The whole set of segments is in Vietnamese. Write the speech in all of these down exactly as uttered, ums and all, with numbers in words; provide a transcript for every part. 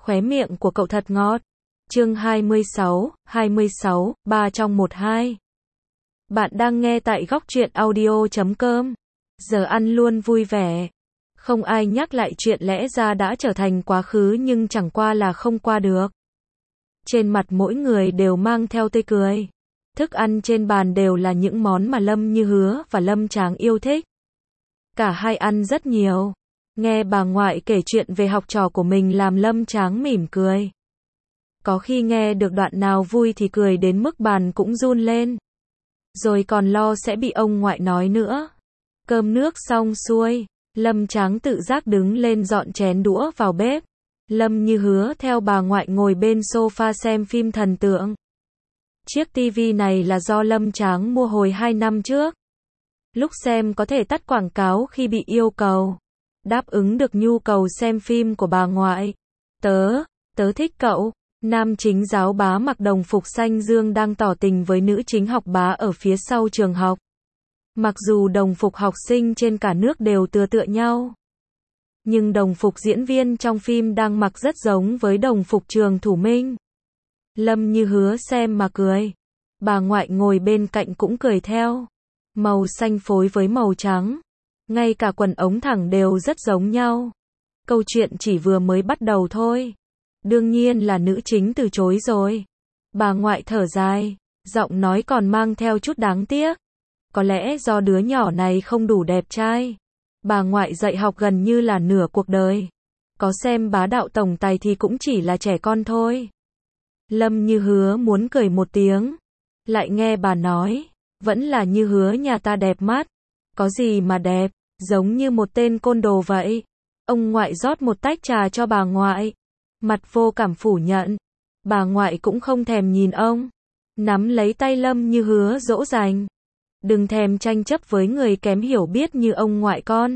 Khóe miệng của cậu thật ngọt. Chương hai mươi sáu, hai mươi sáu, ba trong một hai. Bạn đang nghe tại góc truyện audio chấm com. Giờ ăn luôn vui vẻ. Không ai nhắc lại chuyện lẽ ra đã trở thành quá khứ nhưng chẳng qua là không qua được. Trên mặt mỗi người đều mang theo tươi cười. Thức ăn trên bàn đều là những món mà Lâm Như Hứa và Lâm Tráng yêu thích. Cả hai ăn rất nhiều. Nghe bà ngoại kể chuyện về học trò của mình làm Lâm Tráng mỉm cười. Có khi nghe được đoạn nào vui thì cười đến mức bàn cũng run lên. Rồi còn lo sẽ bị ông ngoại nói nữa. Cơm nước xong xuôi, Lâm Tráng tự giác đứng lên dọn chén đũa vào bếp. Lâm Như Hứa theo bà ngoại ngồi bên sofa xem phim thần tượng. Chiếc tivi này là do Lâm Tráng mua hồi hai năm trước. Lúc xem có thể tắt quảng cáo khi bị yêu cầu. Đáp ứng được nhu cầu xem phim của bà ngoại. Tớ, tớ thích cậu. Nam chính giáo bá mặc đồng phục xanh dương đang tỏ tình với nữ chính học bá ở phía sau trường học. Mặc dù đồng phục học sinh trên cả nước đều tựa tựa nhau. Nhưng đồng phục diễn viên trong phim đang mặc rất giống với đồng phục Trường Thủ Minh. Lâm Như Hứa xem mà cười. Bà ngoại ngồi bên cạnh cũng cười theo. Màu xanh phối với màu trắng. Ngay cả quần ống thẳng đều rất giống nhau. Câu chuyện chỉ vừa mới bắt đầu thôi. Đương nhiên là nữ chính từ chối rồi. Bà ngoại thở dài, giọng nói còn mang theo chút đáng tiếc. Có lẽ do đứa nhỏ này không đủ đẹp trai. Bà ngoại dạy học gần như là nửa cuộc đời. Có xem Bá Đạo Tổng Tài thì cũng chỉ là trẻ con thôi. Lâm Như Hứa muốn cười một tiếng. Lại nghe bà nói, vẫn là Như Hứa nhà ta đẹp mắt. Có gì mà đẹp, giống như một tên côn đồ vậy. Ông ngoại rót một tách trà cho bà ngoại. Mặt vô cảm phủ nhận. Bà ngoại cũng không thèm nhìn ông. Nắm lấy tay Lâm Như Hứa dỗ dành. Đừng thèm tranh chấp với người kém hiểu biết như ông ngoại con.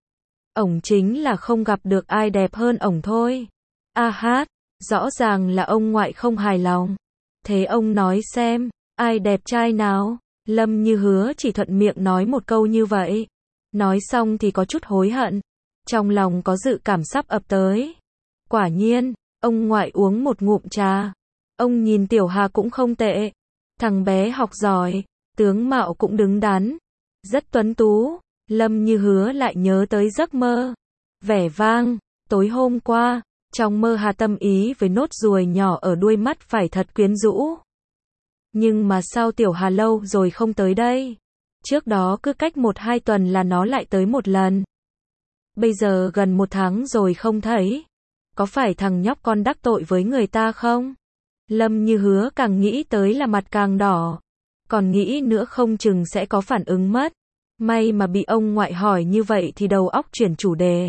Ổng chính là không gặp được ai đẹp hơn ổng thôi. A hát, rõ ràng là ông ngoại không hài lòng. Thế ông nói xem, ai đẹp trai nào? Lâm Như Hứa chỉ thuận miệng nói một câu như vậy. Nói xong thì có chút hối hận. Trong lòng có dự cảm sắp ập tới. Quả nhiên, ông ngoại uống một ngụm trà. Ông nhìn Tiểu Hà cũng không tệ. Thằng bé học giỏi, tướng mạo cũng đứng đắn. Rất tuấn tú. Lâm Như Hứa lại nhớ tới giấc mơ. Vẻ vang, tối hôm qua, trong mơ Hà tâm ý với nốt ruồi nhỏ ở đuôi mắt phải thật quyến rũ. Nhưng mà sao Tiểu Hà lâu rồi không tới đây? Trước đó cứ cách một hai tuần là nó lại tới một lần. Bây giờ gần một tháng rồi không thấy. Có phải thằng nhóc con đắc tội với người ta không? Lâm Như Hứa càng nghĩ tới là mặt càng đỏ. Còn nghĩ nữa không chừng sẽ có phản ứng mất. May mà bị ông ngoại hỏi như vậy thì đầu óc chuyển chủ đề.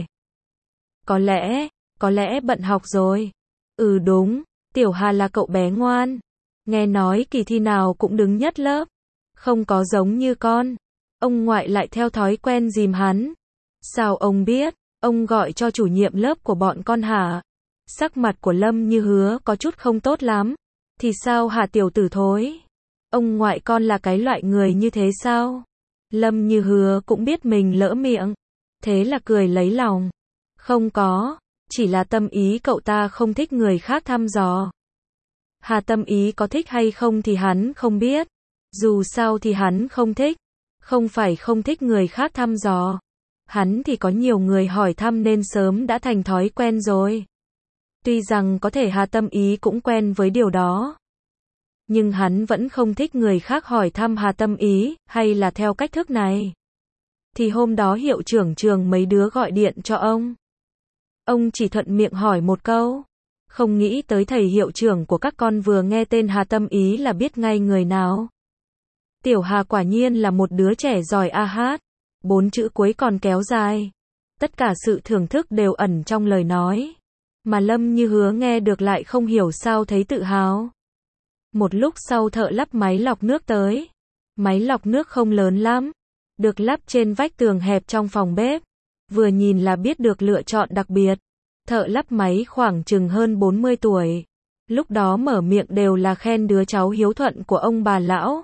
Có lẽ, có lẽ bận học rồi. Ừ đúng, Tiểu Hà là cậu bé ngoan. Nghe nói kỳ thi nào cũng đứng nhất lớp. Không có giống như con. Ông ngoại lại theo thói quen dìm hắn. Sao ông biết? Ông gọi cho chủ nhiệm lớp của bọn con hả? Sắc mặt của Lâm Như Hứa có chút không tốt lắm. Thì sao hả tiểu tử thối? Ông ngoại con là cái loại người như thế sao? Lâm Như Hứa cũng biết mình lỡ miệng. Thế là cười lấy lòng. Không có, chỉ là Tâm Ý cậu ta không thích người khác thăm dò. Hà Tâm Ý có thích hay không thì hắn không biết. Dù sao thì hắn không thích. Không phải không thích người khác thăm dò. Hắn thì có nhiều người hỏi thăm nên sớm đã thành thói quen rồi. Tuy rằng có thể Hà Tâm Ý cũng quen với điều đó. Nhưng hắn vẫn không thích người khác hỏi thăm Hà Tâm Ý, hay là theo cách thức này. Thì hôm đó hiệu trưởng trường mấy đứa gọi điện cho ông. Ông chỉ thuận miệng hỏi một câu. Không nghĩ tới thầy hiệu trưởng của các con vừa nghe tên Hà Tâm Ý là biết ngay người nào. Tiểu Hà quả nhiên là một đứa trẻ giỏi a hát. Bốn chữ cuối còn kéo dài. Tất cả sự thưởng thức đều ẩn trong lời nói. Mà Lâm Như Hứa nghe được lại không hiểu sao thấy tự hào. Một lúc sau thợ lắp máy lọc nước tới. Máy lọc nước không lớn lắm. Được lắp trên vách tường hẹp trong phòng bếp. Vừa nhìn là biết được lựa chọn đặc biệt. Thợ lắp máy khoảng chừng hơn bốn mươi tuổi. Lúc đó mở miệng đều là khen đứa cháu hiếu thuận của ông bà lão.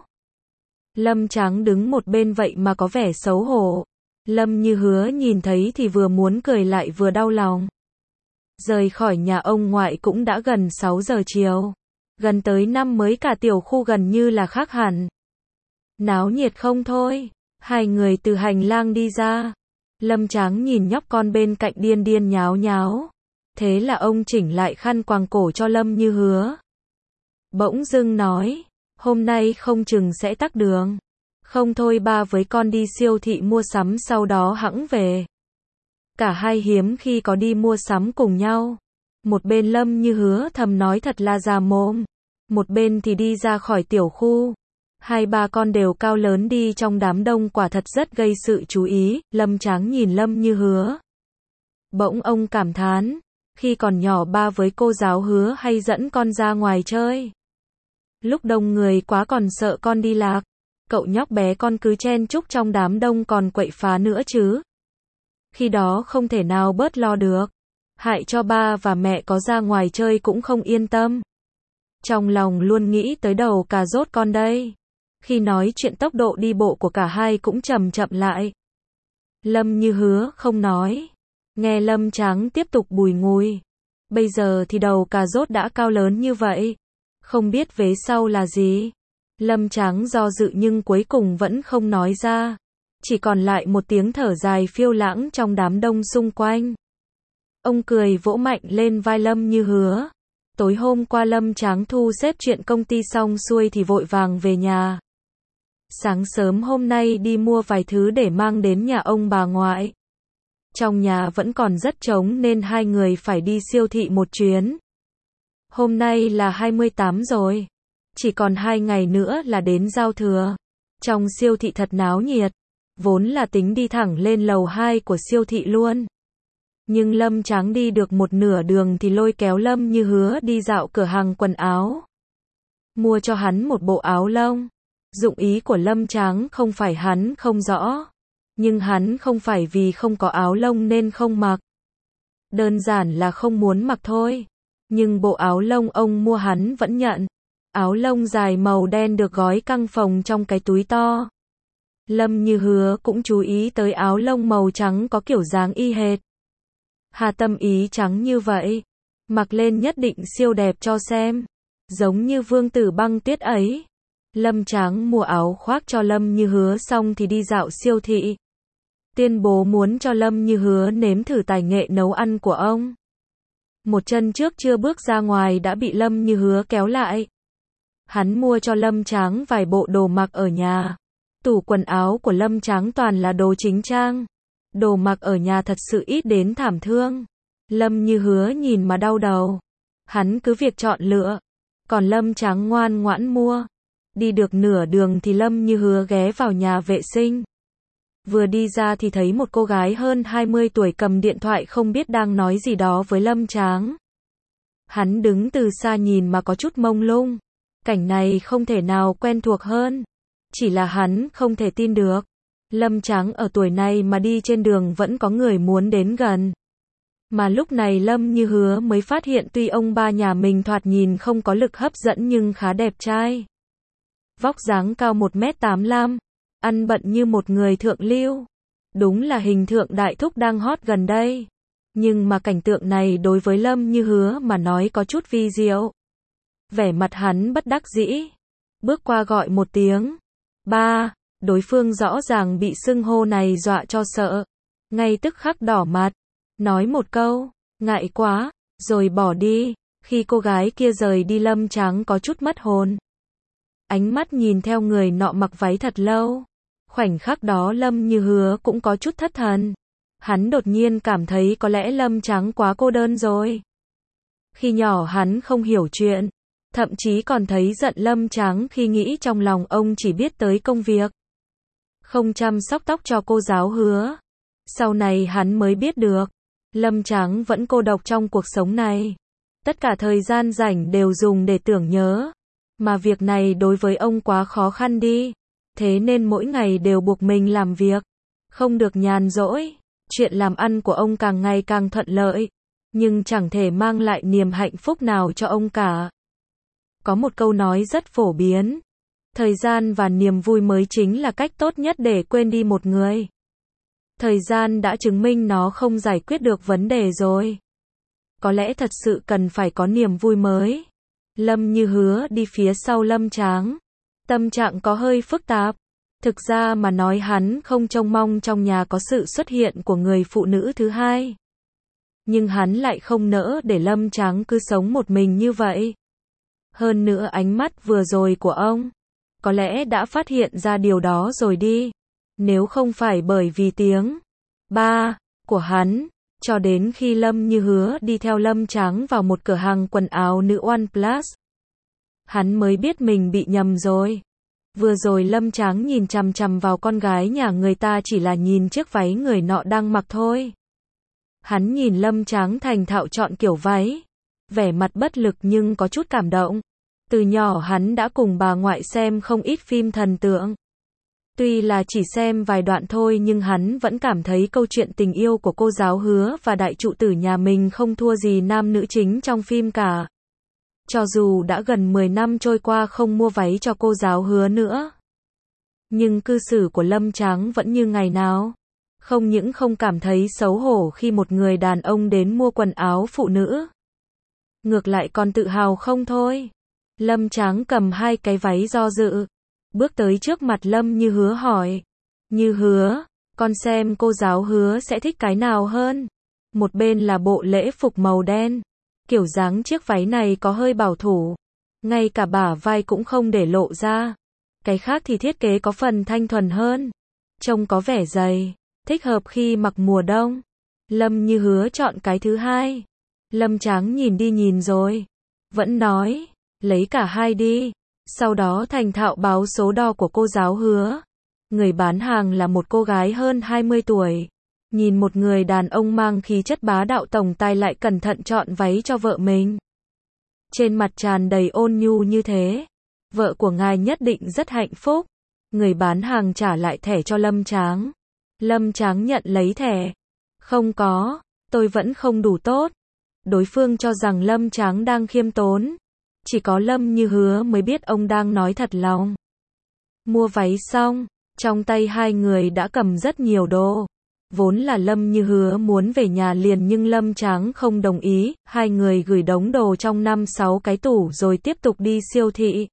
Lâm Tráng đứng một bên vậy mà có vẻ xấu hổ. Lâm Như Hứa nhìn thấy thì vừa muốn cười lại vừa đau lòng. Rời khỏi nhà ông ngoại cũng đã gần sáu giờ chiều. Gần tới năm mới cả tiểu khu gần như là khác hẳn. Náo nhiệt không thôi. Hai người từ hành lang đi ra. Lâm Tráng nhìn nhóc con bên cạnh điên điên nháo nháo. Thế là ông chỉnh lại khăn quàng cổ cho Lâm Như Hứa. Bỗng dưng nói, hôm nay không chừng sẽ tắc đường. Không thôi ba với con đi siêu thị mua sắm sau đó hẵng về. Cả hai hiếm khi có đi mua sắm cùng nhau. Một bên Lâm Như Hứa thầm nói thật là già mồm. Một bên thì đi ra khỏi tiểu khu. Hai ba con đều cao lớn đi trong đám đông quả thật rất gây sự chú ý. Lâm Tráng nhìn Lâm Như Hứa. Bỗng ông cảm thán. Khi còn nhỏ ba với cô giáo Hứa hay dẫn con ra ngoài chơi. Lúc đông người quá còn sợ con đi lạc. Cậu nhóc bé con cứ chen chúc trong đám đông còn quậy phá nữa chứ. Khi đó không thể nào bớt lo được. Hại cho ba và mẹ có ra ngoài chơi cũng không yên tâm. Trong lòng luôn nghĩ tới đầu cà rốt con đây. Khi nói chuyện tốc độ đi bộ của cả hai cũng chậm chậm lại. Lâm Như Hứa không nói. Nghe Lâm Tráng tiếp tục bùi ngùi. Bây giờ thì đầu cà rốt đã cao lớn như vậy. Không biết vế sau là gì. Lâm Tráng do dự nhưng cuối cùng vẫn không nói ra. Chỉ còn lại một tiếng thở dài phiêu lãng trong đám đông xung quanh. Ông cười vỗ mạnh lên vai Lâm Như Hứa. Tối hôm qua Lâm Tráng thu xếp chuyện công ty xong xuôi thì vội vàng về nhà. Sáng sớm hôm nay đi mua vài thứ để mang đến nhà ông bà ngoại. Trong nhà vẫn còn rất trống nên hai người phải đi siêu thị một chuyến. Hôm nay là hai mươi tám rồi. Chỉ còn hai ngày nữa là đến giao thừa. Trong siêu thị thật náo nhiệt. Vốn là tính đi thẳng lên lầu hai của siêu thị luôn. Nhưng Lâm Tráng đi được một nửa đường thì lôi kéo Lâm Như Hứa đi dạo cửa hàng quần áo. Mua cho hắn một bộ áo lông. Dụng ý của Lâm Tráng không phải hắn không rõ. Nhưng hắn không phải vì không có áo lông nên không mặc. Đơn giản là không muốn mặc thôi. Nhưng bộ áo lông ông mua hắn vẫn nhận. Áo lông dài màu đen được gói căng phồng trong cái túi to. Lâm Như Hứa cũng chú ý tới áo lông màu trắng có kiểu dáng y hệt. Hà tâm ý trắng như vậy. Mặc lên nhất định siêu đẹp cho xem. Giống như vương tử băng tuyết ấy. Lâm Tráng mua áo khoác cho Lâm Như Hứa xong thì đi dạo siêu thị. Tuyên bố muốn cho Lâm Như Hứa nếm thử tài nghệ nấu ăn của ông. Một chân trước chưa bước ra ngoài đã bị Lâm Như Hứa kéo lại. Hắn mua cho Lâm Tráng vài bộ đồ mặc ở nhà. Tủ quần áo của Lâm Tráng toàn là đồ chính trang. Đồ mặc ở nhà thật sự ít đến thảm thương. Lâm Như Hứa nhìn mà đau đầu. Hắn cứ việc chọn lựa. Còn Lâm Tráng ngoan ngoãn mua. Đi được nửa đường thì Lâm Như Hứa ghé vào nhà vệ sinh. Vừa đi ra thì thấy một cô gái hơn hai mươi tuổi cầm điện thoại không biết đang nói gì đó với Lâm Tráng. Hắn đứng từ xa nhìn mà có chút mông lung. Cảnh này không thể nào quen thuộc hơn. Chỉ là hắn không thể tin được. Lâm Tráng ở tuổi này mà đi trên đường vẫn có người muốn đến gần. Mà lúc này Lâm Như Hứa mới phát hiện tuy ông ba nhà mình thoạt nhìn không có lực hấp dẫn nhưng khá đẹp trai. Vóc dáng cao một mét tám mươi lăm. Ăn bận như một người thượng lưu. Đúng là hình tượng đại thúc đang hot gần đây. Nhưng mà cảnh tượng này đối với Lâm Như Hứa mà nói có chút vi diệu. Vẻ mặt hắn bất đắc dĩ. Bước qua gọi một tiếng. Ba, đối phương rõ ràng bị xưng hô này dọa cho sợ. Ngay tức khắc đỏ mặt. Nói một câu, ngại quá, rồi bỏ đi. Khi cô gái kia rời đi Lâm Tráng có chút mất hồn. Ánh mắt nhìn theo người nọ mặc váy thật lâu. Khoảnh khắc đó Lâm Như Hứa cũng có chút thất thần. Hắn đột nhiên cảm thấy có lẽ Lâm Tráng quá cô đơn rồi. Khi nhỏ hắn không hiểu chuyện. Thậm chí còn thấy giận Lâm Tráng khi nghĩ trong lòng ông chỉ biết tới công việc. Không chăm sóc tóc cho cô giáo Hứa. Sau này hắn mới biết được. Lâm Tráng vẫn cô độc trong cuộc sống này. Tất cả thời gian rảnh đều dùng để tưởng nhớ. Mà việc này đối với ông quá khó khăn đi. Thế nên mỗi ngày đều buộc mình làm việc. Không được nhàn rỗi. Chuyện làm ăn của ông càng ngày càng thuận lợi. Nhưng chẳng thể mang lại niềm hạnh phúc nào cho ông cả. Có một câu nói rất phổ biến. Thời gian và niềm vui mới chính là cách tốt nhất để quên đi một người. Thời gian đã chứng minh nó không giải quyết được vấn đề rồi. có lẽ thật sự cần phải có niềm vui mới. Lâm Như Hứa đi phía sau Lâm Tráng. Tâm trạng có hơi phức tạp. Thực ra mà nói hắn không trông mong trong nhà có sự xuất hiện của người phụ nữ thứ hai. Nhưng hắn lại không nỡ để Lâm Tráng cứ sống một mình như vậy. Hơn nữa ánh mắt vừa rồi của ông, có lẽ đã phát hiện ra điều đó rồi đi. Nếu không phải bởi vì tiếng ba của hắn, cho đến khi Lâm Như Hứa đi theo Lâm Tráng vào một cửa hàng quần áo nữ OnePlus, hắn mới biết mình bị nhầm rồi. Vừa rồi Lâm Tráng nhìn chằm chằm vào con gái nhà người ta chỉ là nhìn chiếc váy người nọ đang mặc thôi. Hắn nhìn Lâm Tráng thành thạo chọn kiểu váy, vẻ mặt bất lực nhưng có chút cảm động. Từ nhỏ hắn đã cùng bà ngoại xem không ít phim thần tượng. Tuy là chỉ xem vài đoạn thôi nhưng hắn vẫn cảm thấy câu chuyện tình yêu của cô giáo Hứa và đại trụ tử nhà mình không thua gì nam nữ chính trong phim cả. Cho dù đã gần mười năm trôi qua không mua váy cho cô giáo Hứa nữa, nhưng cư xử của Lâm Tráng vẫn như ngày nào. Không những không cảm thấy xấu hổ khi một người đàn ông đến mua quần áo phụ nữ, ngược lại còn tự hào không thôi. Lâm Tráng cầm hai cái váy do dự, bước tới trước mặt Lâm Như Hứa hỏi. Như Hứa, con xem cô giáo Hứa sẽ thích cái nào hơn? Một bên là bộ lễ phục màu đen. Kiểu dáng chiếc váy này có hơi bảo thủ. Ngay cả bả vai cũng không để lộ ra. Cái khác thì thiết kế có phần thanh thuần hơn. Trông có vẻ dày, thích hợp khi mặc mùa đông. Lâm Như Hứa chọn cái thứ hai. Lâm Tráng nhìn đi nhìn rồi, vẫn nói, lấy cả hai đi. Sau đó thành thạo báo số đo của cô giáo Hứa. Người bán hàng là một cô gái hơn hai mươi tuổi. Nhìn một người đàn ông mang khí chất bá đạo tổng tài lại cẩn thận chọn váy cho vợ mình. Trên mặt tràn đầy ôn nhu như thế. Vợ của ngài nhất định rất hạnh phúc. Người bán hàng trả lại thẻ cho Lâm Tráng. Lâm Tráng nhận lấy thẻ. Không có, tôi vẫn không đủ tốt. Đối phương cho rằng Lâm Tráng đang khiêm tốn. Chỉ có Lâm Như Hứa mới biết ông đang nói thật lòng. Mua váy xong, trong tay hai người đã cầm rất nhiều đồ. Vốn là Lâm Như Hứa muốn về nhà liền nhưng Lâm Tráng không đồng ý, hai người gửi đống đồ trong năm sáu cái tủ rồi tiếp tục đi siêu thị.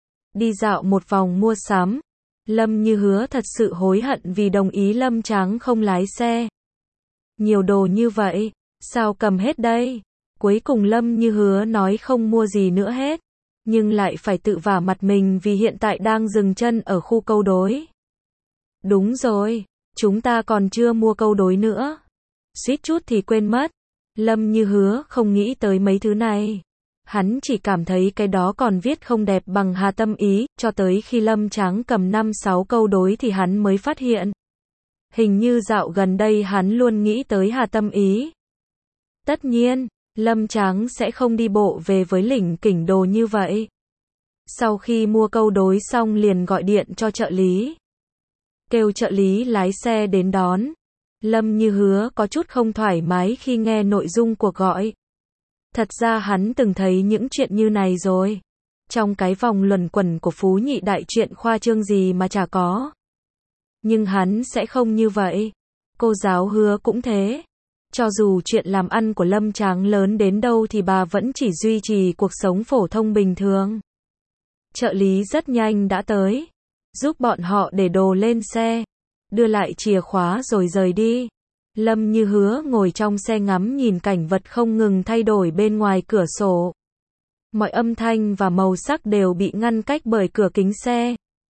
Đi dạo một vòng mua sắm. Lâm Như Hứa thật sự hối hận vì đồng ý Lâm Tráng không lái xe. Nhiều đồ như vậy, sao cầm hết đây? Cuối cùng Lâm Như Hứa nói không mua gì nữa hết, nhưng lại phải tự vả mặt mình vì hiện tại đang dừng chân ở khu câu đối. Đúng rồi, chúng ta còn chưa mua câu đối nữa. Suýt chút thì quên mất. Lâm Như Hứa không nghĩ tới mấy thứ này. Hắn chỉ cảm thấy cái đó còn viết không đẹp bằng Hà Tâm Ý, cho tới khi Lâm Tráng cầm năm sáu câu đối thì hắn mới phát hiện. Hình như dạo gần đây hắn luôn nghĩ tới Hà Tâm Ý. Tất nhiên, Lâm Tráng sẽ không đi bộ về với lỉnh kỉnh đồ như vậy. Sau khi mua câu đối xong liền gọi điện cho trợ lý. Kêu trợ lý lái xe đến đón. Lâm Như Hứa có chút không thoải mái khi nghe nội dung cuộc gọi. Thật ra hắn từng thấy những chuyện như này rồi. Trong cái vòng luẩn quẩn của Phú Nhị Đại chuyện khoa trương gì mà chả có. Nhưng hắn sẽ không như vậy. Cô giáo Hứa cũng thế. Cho dù chuyện làm ăn của Lâm Tráng lớn đến đâu thì bà vẫn chỉ duy trì cuộc sống phổ thông bình thường. Trợ lý rất nhanh đã tới, giúp bọn họ để đồ lên xe, đưa lại chìa khóa rồi rời đi. Lâm Như Hứa ngồi trong xe ngắm nhìn cảnh vật không ngừng thay đổi bên ngoài cửa sổ. Mọi âm thanh và màu sắc đều bị ngăn cách bởi cửa kính xe.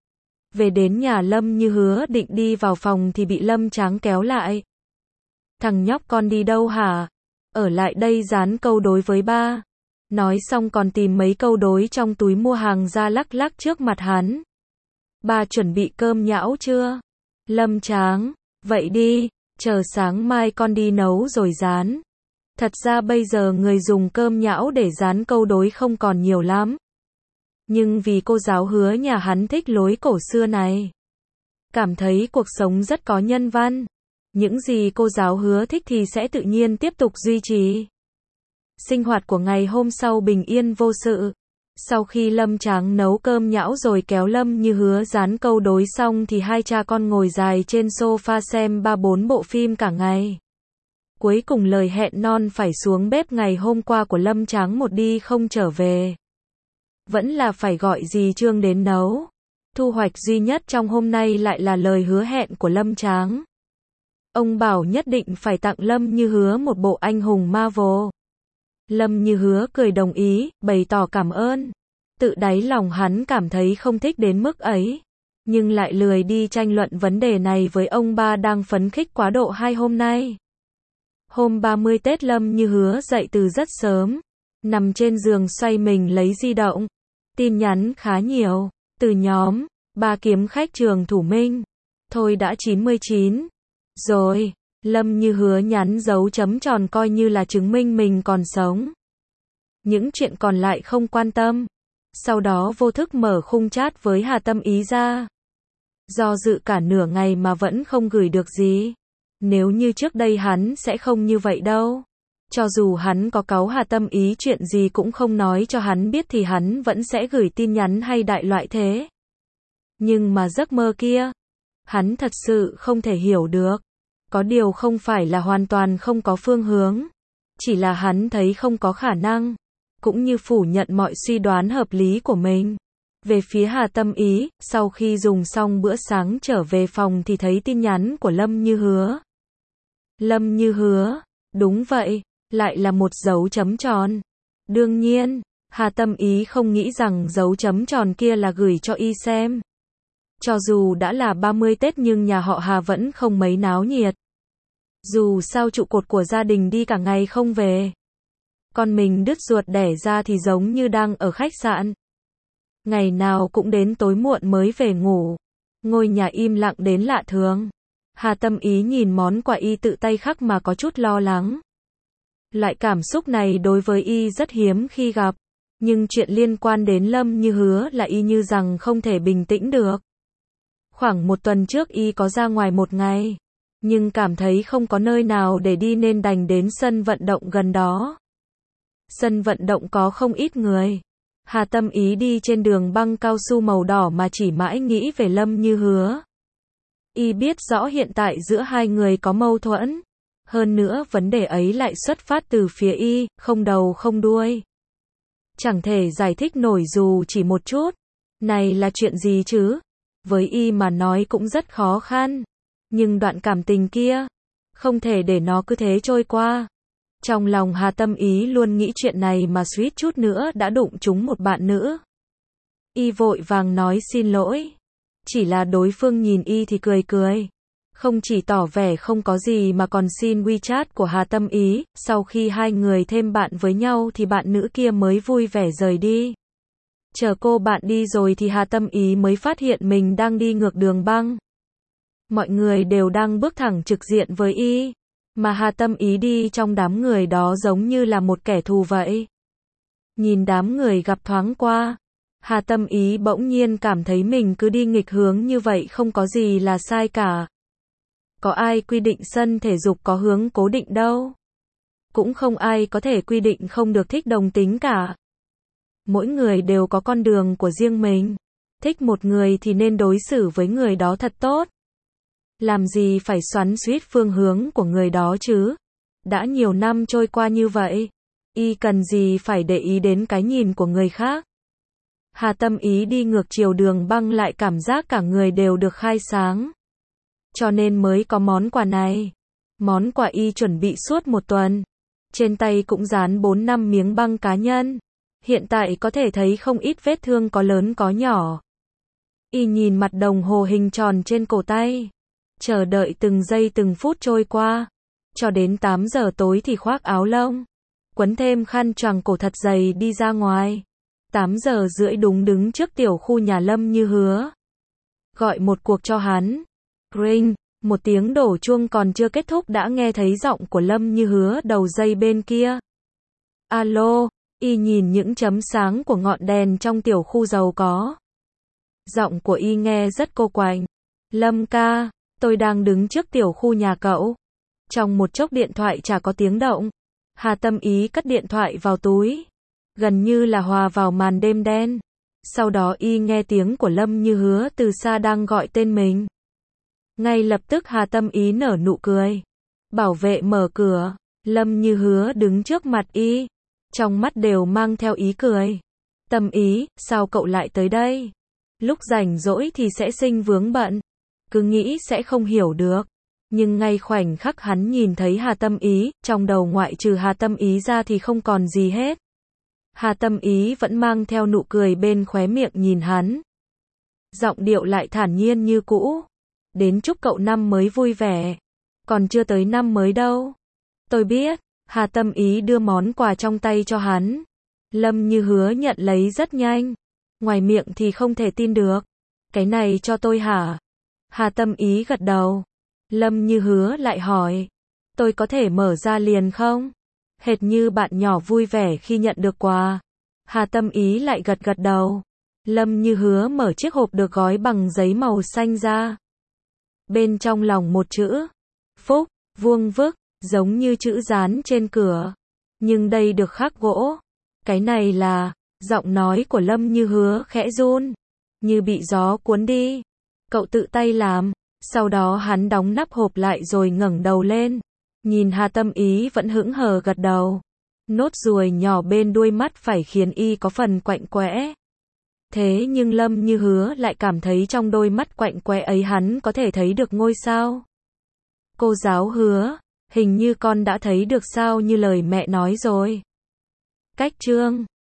Về đến nhà Lâm Như Hứa định đi vào phòng thì bị Lâm Tráng kéo lại. Thằng nhóc con đi đâu hả? Ở lại đây dán câu đối với ba. Nói xong còn tìm mấy câu đối trong túi mua hàng ra lắc lắc trước mặt hắn. Ba chuẩn bị cơm nhão chưa? Lâm Tráng, vậy đi, chờ sáng mai con đi nấu rồi dán. Thật ra bây giờ người dùng cơm nhão để dán câu đối không còn nhiều lắm. Nhưng vì cô giáo Hứa nhà hắn thích lối cổ xưa này. Cảm thấy cuộc sống rất có nhân văn. Những gì cô giáo Hứa thích thì sẽ tự nhiên tiếp tục duy trì. Sinh hoạt của ngày hôm sau bình yên vô sự. Sau khi Lâm Tráng nấu cơm nhão rồi kéo Lâm Như Hứa dán câu đối xong thì hai cha con ngồi dài trên sofa xem ba bốn bộ phim cả ngày. Cuối cùng lời hẹn non phải xuống bếp ngày hôm qua của Lâm Tráng một đi không trở về. Vẫn là phải gọi dì Trương đến nấu. Thu hoạch duy nhất trong hôm nay lại là lời hứa hẹn của Lâm Tráng. Ông bảo nhất định phải tặng Lâm Như Hứa một bộ anh hùng Marvel. Lâm Như Hứa cười đồng ý, bày tỏ cảm ơn. Tự đáy lòng hắn cảm thấy không thích đến mức ấy, nhưng lại lười đi tranh luận vấn đề này với ông ba đang phấn khích quá độ hai hôm nay. Hôm ba mươi Tết Lâm Như Hứa dậy từ rất sớm, nằm trên giường xoay mình lấy di động. Tin nhắn khá nhiều, từ nhóm, ba kiếm khách Trường Thủ Minh. Thôi đã chín mươi chín. Rồi, Lâm Như Hứa nhắn dấu chấm tròn coi như là chứng minh mình còn sống. Những chuyện còn lại không quan tâm. Sau đó vô thức mở khung chat với Hà Tâm Ý ra. Do dự cả nửa ngày mà vẫn không gửi được gì. Nếu như trước đây hắn sẽ không như vậy đâu. Cho dù hắn có cáu Hà Tâm Ý chuyện gì cũng không nói cho hắn biết thì hắn vẫn sẽ gửi tin nhắn hay đại loại thế. Nhưng mà giấc mơ kia, hắn thật sự không thể hiểu được. Có điều không phải là hoàn toàn không có phương hướng. Chỉ là hắn thấy không có khả năng. Cũng như phủ nhận mọi suy đoán hợp lý của mình. Về phía Hà Tâm Ý, sau khi dùng xong bữa sáng trở về phòng thì thấy tin nhắn của Lâm Như Hứa. Lâm Như Hứa, đúng vậy, lại là một dấu chấm tròn. Đương nhiên, Hà Tâm Ý không nghĩ rằng dấu chấm tròn kia là gửi cho y xem. Cho dù đã là ba mươi Tết nhưng nhà họ Hà vẫn không mấy náo nhiệt. Dù sao trụ cột của gia đình đi cả ngày không về. Con mình đứt ruột đẻ ra thì giống như đang ở khách sạn. Ngày nào cũng đến tối muộn mới về ngủ. Ngôi nhà im lặng đến lạ thường. Hà Tâm Ý nhìn món quà y tự tay khắc mà có chút lo lắng. Loại cảm xúc này đối với y rất hiếm khi gặp. Nhưng chuyện liên quan đến Lâm Như Hứa là y như rằng không thể bình tĩnh được. Khoảng một tuần trước y có ra ngoài một ngày. Nhưng cảm thấy không có nơi nào để đi nên đành đến sân vận động gần đó. Sân vận động có không ít người. Hà Tâm Ý đi trên đường băng cao su màu đỏ mà chỉ mãi nghĩ về Lâm Như Hứa. Y biết rõ hiện tại giữa hai người có mâu thuẫn. Hơn nữa vấn đề ấy lại xuất phát từ phía y, không đầu không đuôi. Chẳng thể giải thích nổi dù chỉ một chút. Này là chuyện gì chứ? Với y mà nói cũng rất khó khăn. Nhưng đoạn cảm tình kia, không thể để nó cứ thế trôi qua. Trong lòng Hà Tâm Ý luôn nghĩ chuyện này mà suýt chút nữa đã đụng trúng một bạn nữ. Y vội vàng nói xin lỗi. Chỉ là đối phương nhìn y thì cười cười. Không chỉ tỏ vẻ không có gì mà còn xin WeChat của Hà Tâm Ý. Sau khi hai người thêm bạn với nhau thì bạn nữ kia mới vui vẻ rời đi. Chờ cô bạn đi rồi thì Hà Tâm Ý mới phát hiện mình đang đi ngược đường băng. Mọi người đều đang bước thẳng trực diện với y. Mà Hà Tâm Ý đi trong đám người đó giống như là một kẻ thù vậy. Nhìn đám người gặp thoáng qua, Hà Tâm Ý bỗng nhiên cảm thấy mình cứ đi nghịch hướng như vậy không có gì là sai cả. Có ai quy định sân thể dục có hướng cố định đâu. Cũng không ai có thể quy định không được thích đồng tính cả. Mỗi người đều có con đường của riêng mình. Thích một người thì nên đối xử với người đó thật tốt. Làm gì phải xoắn xuýt phương hướng của người đó chứ? Đã nhiều năm trôi qua như vậy, y cần gì phải để ý đến cái nhìn của người khác? Hà Tâm Ý đi ngược chiều đường băng lại cảm giác cả người đều được khai sáng. Cho nên mới có món quà này. Món quà y chuẩn bị suốt một tuần. Trên tay cũng dán bốn năm miếng băng cá nhân. Hiện tại có thể thấy không ít vết thương có lớn có nhỏ. Y nhìn mặt đồng hồ hình tròn trên cổ tay. Chờ đợi từng giây từng phút trôi qua. Cho đến tám giờ tối thì khoác áo lông. Quấn thêm khăn choàng cổ thật dày đi ra ngoài. tám giờ rưỡi đúng đứng trước tiểu khu nhà Lâm Như Hứa. Gọi một cuộc cho hắn. Ring, một tiếng đổ chuông còn chưa kết thúc đã nghe thấy giọng của Lâm Như Hứa đầu dây bên kia. Alo, y nhìn những chấm sáng của ngọn đèn trong tiểu khu giàu có. Giọng của y nghe rất cô quạnh. Lâm ca, tôi đang đứng trước tiểu khu nhà cậu. Trong một chốc điện thoại chả có tiếng động. Hà Tâm Ý cất điện thoại vào túi. Gần như là hòa vào màn đêm đen. Sau đó y nghe tiếng của Lâm Như Hứa từ xa đang gọi tên mình. Ngay lập tức Hà Tâm Ý nở nụ cười. Bảo vệ mở cửa, Lâm Như Hứa đứng trước mặt y, trong mắt đều mang theo ý cười. Tâm Ý, sao cậu lại tới đây? Lúc rảnh rỗi thì sẽ sinh vướng bận, cứ nghĩ sẽ không hiểu được. Nhưng ngay khoảnh khắc hắn nhìn thấy Hà Tâm Ý, trong đầu ngoại trừ Hà Tâm Ý ra thì không còn gì hết. Hà Tâm Ý vẫn mang theo nụ cười bên khóe miệng nhìn hắn. Giọng điệu lại thản nhiên như cũ. Đến chúc cậu năm mới vui vẻ. Còn chưa tới năm mới đâu. Tôi biết. Hà Tâm Ý đưa món quà trong tay cho hắn. Lâm Như Hứa nhận lấy rất nhanh. Ngoài miệng thì không thể tin được. Cái này cho tôi hả? Hà Tâm Ý gật đầu. Lâm Như Hứa lại hỏi. Tôi có thể mở ra liền không? Hệt như bạn nhỏ vui vẻ khi nhận được quà. Hà Tâm Ý lại gật gật đầu. Lâm Như Hứa mở chiếc hộp được gói bằng giấy màu xanh ra. Bên trong lòng một chữ. Phúc, vuông vức, giống như chữ dán trên cửa. Nhưng đây được khắc gỗ. Cái này là, giọng nói của Lâm Như Hứa khẽ run, như bị gió cuốn đi. Cậu tự tay làm. Sau đó hắn đóng nắp hộp lại rồi ngẩng đầu lên. Nhìn Hà Tâm Ý vẫn hững hờ gật đầu. Nốt ruồi nhỏ bên đuôi mắt phải khiến y có phần quạnh quẽ. Thế nhưng Lâm Như Hứa lại cảm thấy trong đôi mắt quạnh quẽ ấy hắn có thể thấy được ngôi sao. Cô giáo Hứa, hình như con đã thấy được sao như lời mẹ nói rồi. Cách chương